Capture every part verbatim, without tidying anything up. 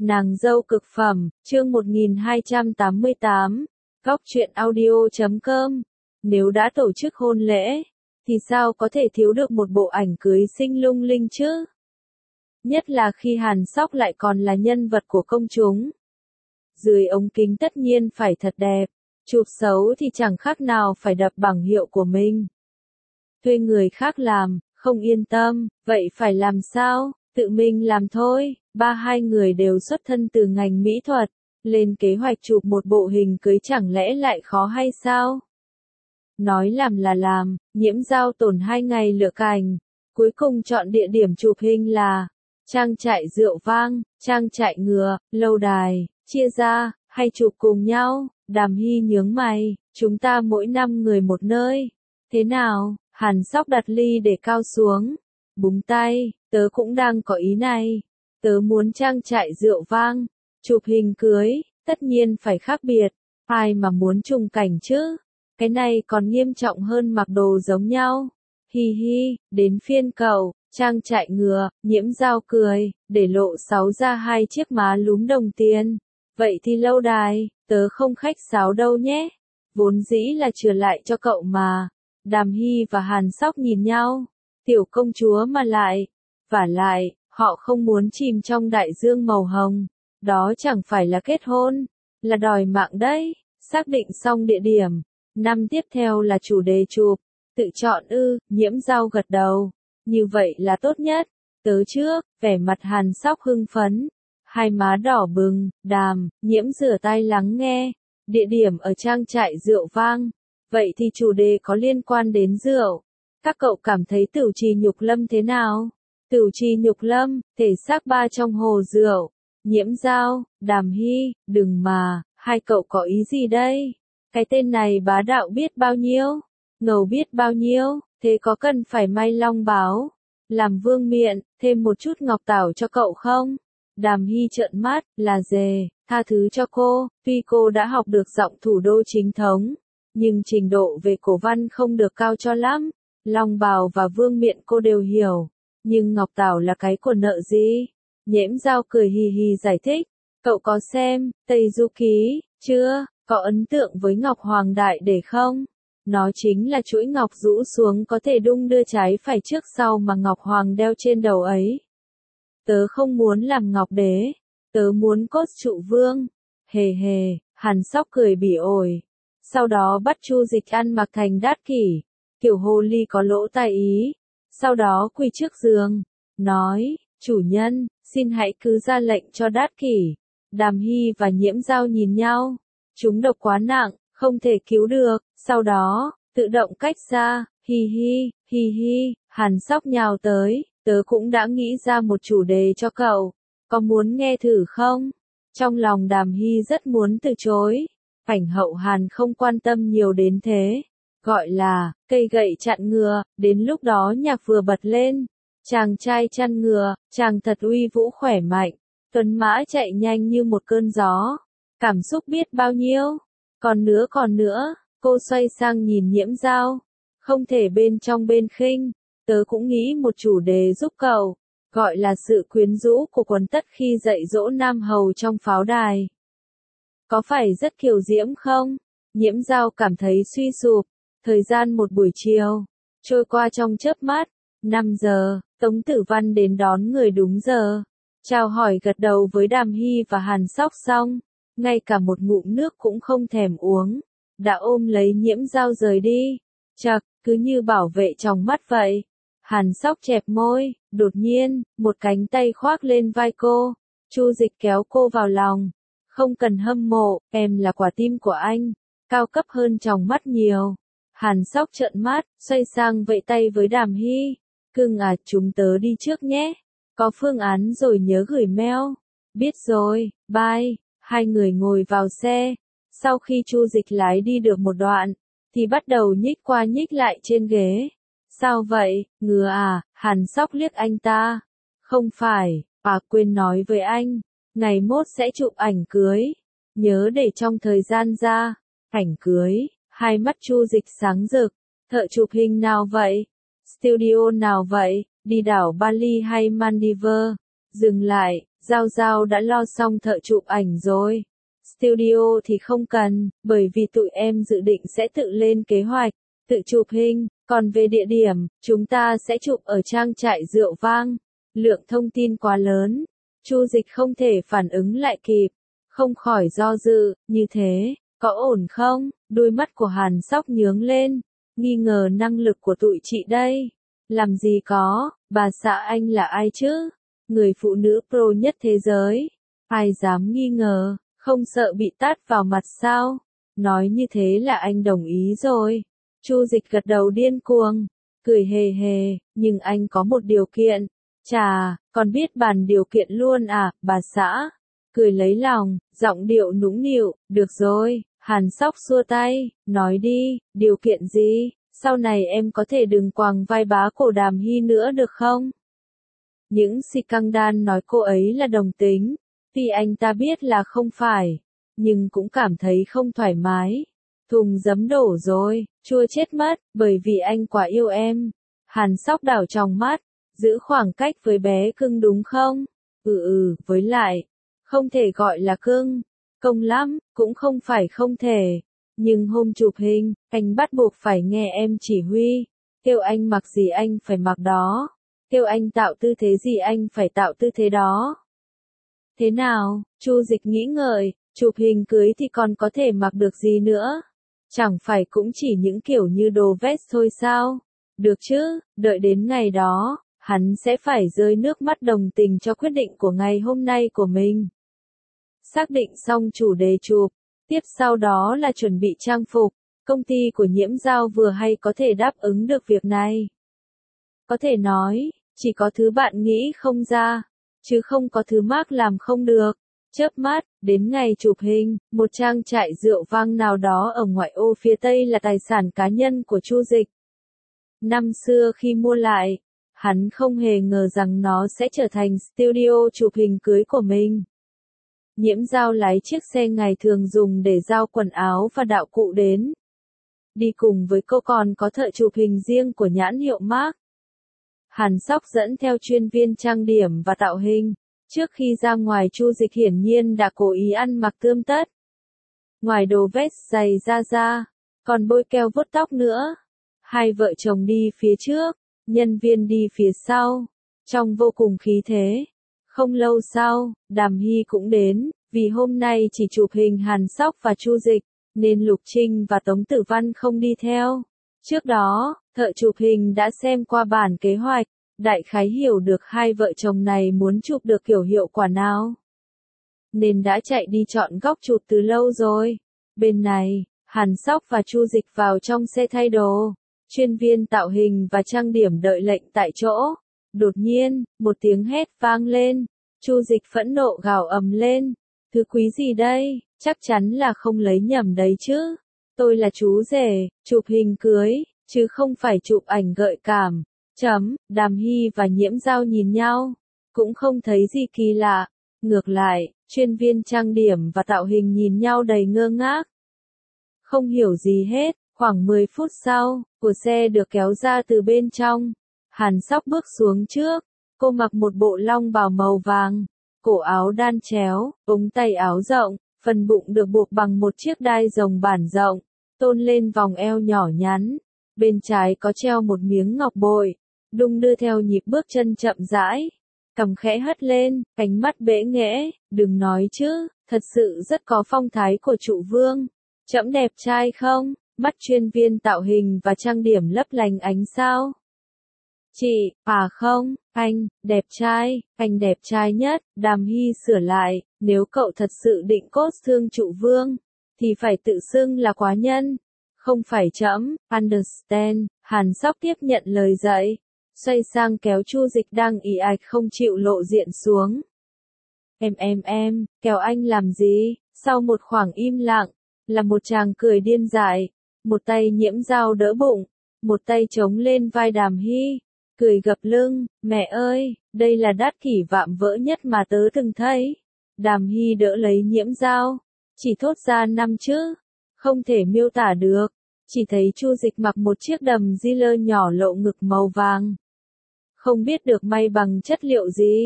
Nàng dâu cực phẩm, chương một nghìn hai trăm tám mươi tám, góc truyện audio chấm com. Nếu đã tổ chức hôn lễ, thì sao có thể thiếu được một bộ ảnh cưới xinh lung linh chứ? Nhất là khi Hàn Sóc lại còn là nhân vật của công chúng. Dưới ống kính tất nhiên phải thật đẹp, chụp xấu thì chẳng khác nào phải đập bảng hiệu của mình. Thuê người khác làm, không yên tâm, vậy phải làm sao? Tự mình làm thôi. Ba hai người đều xuất thân từ ngành mỹ thuật, lên kế hoạch chụp một bộ hình cưới chẳng lẽ lại khó hay sao? Nói làm là làm, Nhiễm Giao tốn hai ngày lựa cảnh, cuối cùng chọn địa điểm chụp hình là trang trại rượu vang, trang trại ngựa, lâu đài, chia ra, hay chụp cùng nhau. Đàm Hy nhướng mày, chúng ta mỗi năm người một nơi. Thế nào? Hàn Sóc đặt ly để cao xuống, búng tay, tớ cũng đang có ý này. Tớ muốn trang trại rượu vang, chụp hình cưới, tất nhiên phải khác biệt. Ai mà muốn trùng cảnh chứ? Cái này còn nghiêm trọng hơn mặc đồ giống nhau. Hi hi, đến phiên cậu, trang trại ngựa, Nhiễm Giao cười, để lộ sáu ra hai chiếc má lúm đồng tiền. Vậy thì lâu đài, tớ không khách sáo đâu nhé. Vốn dĩ là chừa lại cho cậu mà. Đàm Hy và Hàn Sóc nhìn nhau. Tiểu công chúa mà lại. Vả lại, họ không muốn chìm trong đại dương màu hồng. Đó chẳng phải là kết hôn, là đòi mạng đấy. Xác định xong địa điểm. Năm tiếp theo là chủ đề chụp. Tự chọn ư, Nhiễm Giao gật đầu. Như vậy là tốt nhất. Tớ trước, vẻ mặt Hàn Sóc hưng phấn. Hai má đỏ bừng, Đàm, Nhiễm rửa tay lắng nghe. Địa điểm ở trang trại rượu vang. Vậy thì chủ đề có liên quan đến rượu. Các cậu cảm thấy Tửu Trì Nhục Lâm thế nào? Tửu Trì Nhục Lâm, thể xác ba trong hồ rượu. Nhiễm Giao, Đàm Hy, đừng mà, hai cậu có ý gì đây? Cái tên này bá đạo biết bao nhiêu? Ngầu biết bao nhiêu? Thế có cần phải may long báo? Làm vương miện, thêm một chút ngọc tảo cho cậu không? Đàm Hy trợn mắt, là dề, tha thứ cho cô, tuy cô đã học được giọng thủ đô chính thống, nhưng trình độ về cổ văn không được cao cho lắm. Long bào và vương miện cô đều hiểu, nhưng ngọc tảo là cái của nợ gì? Nhiễm Giao cười hì hì giải thích, cậu có xem Tây Du Ký chưa? Có ấn tượng với ngọc hoàng đại để không? Nó chính là chuỗi ngọc rũ xuống có thể đung đưa trái phải trước sau mà ngọc hoàng đeo trên đầu ấy. Tớ không muốn làm ngọc đế, tớ muốn cốt trụ vương. Hề hề, Hàn Sóc cười bỉ ổi. Sau đó bắt Chu Dịch ăn mặc thành Đát Kỷ, kiểu hồ ly có lỗ tai ý. Sau đó quỳ trước giường, nói, chủ nhân, xin hãy cứ ra lệnh cho Đát Kỷ. Đàm Hy và Nhiễm Giao nhìn nhau. Chúng độc quá nặng, không thể cứu được. Sau đó, tự động cách ra, hi hi, hi hi, Hàn Sóc nhào tới. Tớ cũng đã nghĩ ra một chủ đề cho cậu. Có muốn nghe thử không? Trong lòng Đàm Hy rất muốn từ chối. Ảnh hậu Hàn không quan tâm nhiều đến thế. Gọi là, cây gậy chặn ngựa. Đến lúc đó nhạc vừa bật lên. Chàng trai chăn ngựa, chàng thật uy vũ khỏe mạnh. Tuấn mã chạy nhanh như một cơn gió. Cảm xúc biết bao nhiêu. Còn nữa còn nữa, cô xoay sang nhìn Nhiễm Giao. Không thể bên trong bên khinh. Tớ cũng nghĩ một chủ đề giúp cậu, gọi là sự quyến rũ của quần tất khi dạy dỗ nam hầu trong pháo đài. Có phải rất kiều diễm không? Nhiễm Giao cảm thấy suy sụp. Thời gian một buổi chiều, trôi qua trong chớp mắt. năm giờ, Tống Tử Văn đến đón người đúng giờ. Chào hỏi gật đầu với Đàm Hy và Hàn Sóc xong, ngay cả một ngụm nước cũng không thèm uống. Đã ôm lấy Nhiễm Giao rời đi. Chậc, cứ như bảo vệ trong mắt vậy. Hàn Sóc chẹp môi, đột nhiên, một cánh tay khoác lên vai cô. Chu Dịch kéo cô vào lòng. Không cần hâm mộ, em là quả tim của anh. Cao cấp hơn trong mắt nhiều. Hàn Sóc trợn mắt, xoay sang vẫy tay với Đàm Hy. Cưng à, chúng tớ đi trước nhé. Có phương án rồi nhớ gửi mail. Biết rồi, bye. Hai người ngồi vào xe. Sau khi Chu Dịch lái đi được một đoạn, thì bắt đầu nhích qua nhích lại trên ghế. Sao vậy, ngừa à? Hàn Sóc liếc anh ta. Không phải, à quên nói với anh. Ngày mốt sẽ chụp ảnh cưới. Nhớ để trong thời gian ra. Ảnh cưới, hai mắt Chu Dịch sáng rực. Thợ chụp hình nào vậy? Studio nào vậy? Đi đảo Bali hay Maldives? Dừng lại, Giao Giao đã lo xong thợ chụp ảnh rồi. Studio thì không cần, bởi vì tụi em dự định sẽ tự lên kế hoạch, tự chụp hình, còn về địa điểm, chúng ta sẽ chụp ở trang trại Rượu Vang. Lượng thông tin quá lớn, Chu Dịch không thể phản ứng lại kịp, không khỏi do dự, như thế, có ổn không? Đôi mắt của Hàn Sóc nhướng lên, nghi ngờ năng lực của tụi chị đây. Làm gì có, bà xã anh là ai chứ? Người phụ nữ pro nhất thế giới. Ai dám nghi ngờ, không sợ bị tát vào mặt sao? Nói như thế là anh đồng ý rồi. Chu Dịch gật đầu điên cuồng, cười hề hề, nhưng anh có một điều kiện. Chà, còn biết bàn điều kiện luôn à, bà xã? Cười lấy lòng, giọng điệu nũng nịu, được rồi, Hàn Sóc xua tay, nói đi, điều kiện gì? Sau này em có thể đừng quàng vai bá cổ Đàm Hy nữa được không? Những si căng đan nói cô ấy là đồng tính, tuy anh ta biết là không phải, nhưng cũng cảm thấy không thoải mái. Thùng giấm đổ rồi, chua chết mất, bởi vì anh quá yêu em. Hàn Sóc đảo tròng mắt, giữ khoảng cách với bé cưng đúng không? Ừ ừ, với lại, không thể gọi là cưng, công lắm, cũng không phải không thể. Nhưng hôm chụp hình, anh bắt buộc phải nghe em chỉ huy, kêu anh mặc gì anh phải mặc đó, kêu anh tạo tư thế gì anh phải tạo tư thế đó. Thế nào, Chu Dịch nghĩ ngợi, chụp hình cưới thì còn có thể mặc được gì nữa? Chẳng phải cũng chỉ những kiểu như đồ vest thôi sao? Được chứ, đợi đến ngày đó, hắn sẽ phải rơi nước mắt đồng tình cho quyết định của ngày hôm nay của mình. Xác định xong chủ đề chụp, tiếp sau đó là chuẩn bị trang phục. Công ty của Nhiễm Giao vừa hay có thể đáp ứng được việc này. Có thể nói, chỉ có thứ bạn nghĩ không ra, chứ không có thứ Mark làm không được. Chớp mắt, đến ngày chụp hình, một trang trại Rượu Vang nào đó ở ngoại ô phía Tây là tài sản cá nhân của Chu Dịch. Năm xưa khi mua lại, hắn không hề ngờ rằng nó sẽ trở thành studio chụp hình cưới của mình. Nhiễm Giao lái chiếc xe ngày thường dùng để giao quần áo và đạo cụ đến. Đi cùng với cô còn có thợ chụp hình riêng của nhãn hiệu Mark. Hàn Sóc dẫn theo chuyên viên trang điểm và tạo hình. Trước khi ra ngoài Chu Dịch hiển nhiên đã cố ý ăn mặc tươm tất. Ngoài đồ vest giày da da, còn bôi keo vuốt tóc nữa. Hai vợ chồng đi phía trước, nhân viên đi phía sau, trông vô cùng khí thế. Không lâu sau, Đàm Hy cũng đến, vì hôm nay chỉ chụp hình Hàn Sóc và Chu Dịch, nên Lục Trinh và Tống Tử Văn không đi theo. Trước đó, thợ chụp hình đã xem qua bản kế hoạch, đại khái hiểu được hai vợ chồng này muốn chụp được kiểu hiệu quả nào, nên đã chạy đi chọn góc chụp từ lâu rồi. Bên này, Hàn Sóc và Chu Dịch vào trong xe thay đồ, chuyên viên tạo hình và trang điểm đợi lệnh tại chỗ. Đột nhiên, một tiếng hét vang lên, Chu Dịch phẫn nộ gào ầm lên, thứ quý gì đây, chắc chắn là không lấy nhầm đấy chứ. Tôi là chú rể, chụp hình cưới, chứ không phải chụp ảnh gợi cảm. Chấm, Đàm Hy và Nhiễm Giao nhìn nhau, cũng không thấy gì kỳ lạ. Ngược lại, chuyên viên trang điểm và tạo hình nhìn nhau đầy ngơ ngác. Không hiểu gì hết, khoảng mười phút sau, của xe được kéo ra từ bên trong. Hàn Sóc bước xuống trước, cô mặc một bộ long bào màu vàng, cổ áo đan chéo, ống tay áo rộng, phần bụng được buộc bằng một chiếc đai rồng bản rộng, tôn lên vòng eo nhỏ nhắn. Bên trái có treo một miếng ngọc bội, đung đưa theo nhịp bước chân chậm rãi. Cằm khẽ hất lên, ánh mắt bẽ nghẽ, đừng nói chứ, thật sự rất có phong thái của trụ vương. Trẫm đẹp trai không? Mắt chuyên viên tạo hình và trang điểm lấp lánh ánh sao. Chị, à không, anh, đẹp trai, anh đẹp trai nhất. Đàm Hy sửa lại, nếu cậu thật sự định cốt xương trụ vương, thì phải tự xưng là quá nhân, không phải trẫm. Understand. Hàn Sóc tiếp nhận lời dạy, xoay sang kéo Chu Dịch đang ì ạch không chịu lộ diện xuống. Em em em, kéo anh làm gì? Sau một khoảng im lặng, là một chàng cười điên dại, một tay Nhiễm Giao đỡ bụng, một tay chống lên vai Đàm Hy, cười gập lưng, mẹ ơi, đây là đát kỷ vạm vỡ nhất mà tớ từng thấy. Đàm Hy đỡ lấy Nhiễm Giao, chỉ thốt ra năm chữ, không thể miêu tả được, chỉ thấy Chu Dịch mặc một chiếc đầm di lơ nhỏ lộ ngực màu vàng. Không biết được may bằng chất liệu gì,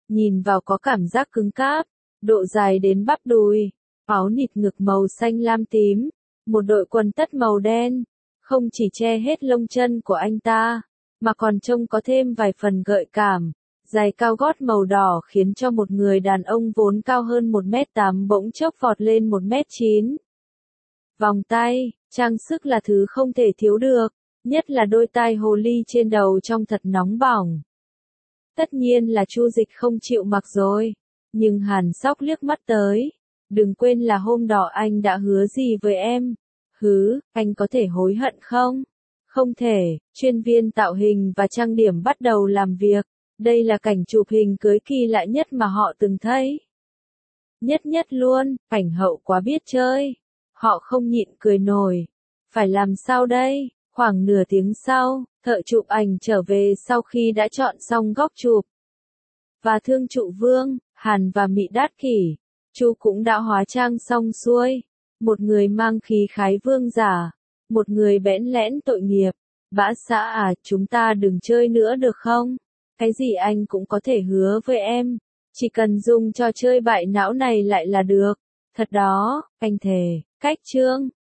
nhìn vào có cảm giác cứng cáp, độ dài đến bắp đùi, áo nịt ngực màu xanh lam tím, một đội quần tất màu đen, không chỉ che hết lông chân của anh ta, mà còn trông có thêm vài phần gợi cảm. Giày cao gót màu đỏ khiến cho một người đàn ông vốn cao hơn một mét tám bỗng chốc vọt lên một mét chín. Vòng tay, trang sức là thứ không thể thiếu được, nhất là đôi tai hồ ly trên đầu trông thật nóng bỏng. Tất nhiên là Chu Dịch không chịu mặc rồi, nhưng Hàn Sóc liếc mắt tới. Đừng quên là hôm đó anh đã hứa gì với em. Hứ, anh có thể hối hận không? Không thể, chuyên viên tạo hình và trang điểm bắt đầu làm việc. Đây là cảnh chụp hình cưới kỳ lạ nhất mà họ từng thấy. Nhất nhất luôn, cảnh hậu quá biết chơi. Họ không nhịn cười nổi. Phải làm sao đây? Khoảng nửa tiếng sau, thợ chụp ảnh trở về sau khi đã chọn xong góc chụp. Và Thương Trụ Vương, Hàn và Mị Đát Kỷ, Chu cũng đã hóa trang xong xuôi. Một người mang khí khái vương giả, một người bẽn lẽn tội nghiệp. Bã xã à, chúng ta đừng chơi nữa được không? Cái gì anh cũng có thể hứa với em, chỉ cần dùng trò chơi bại não này lại là được. Thật đó, anh thề. Cách chương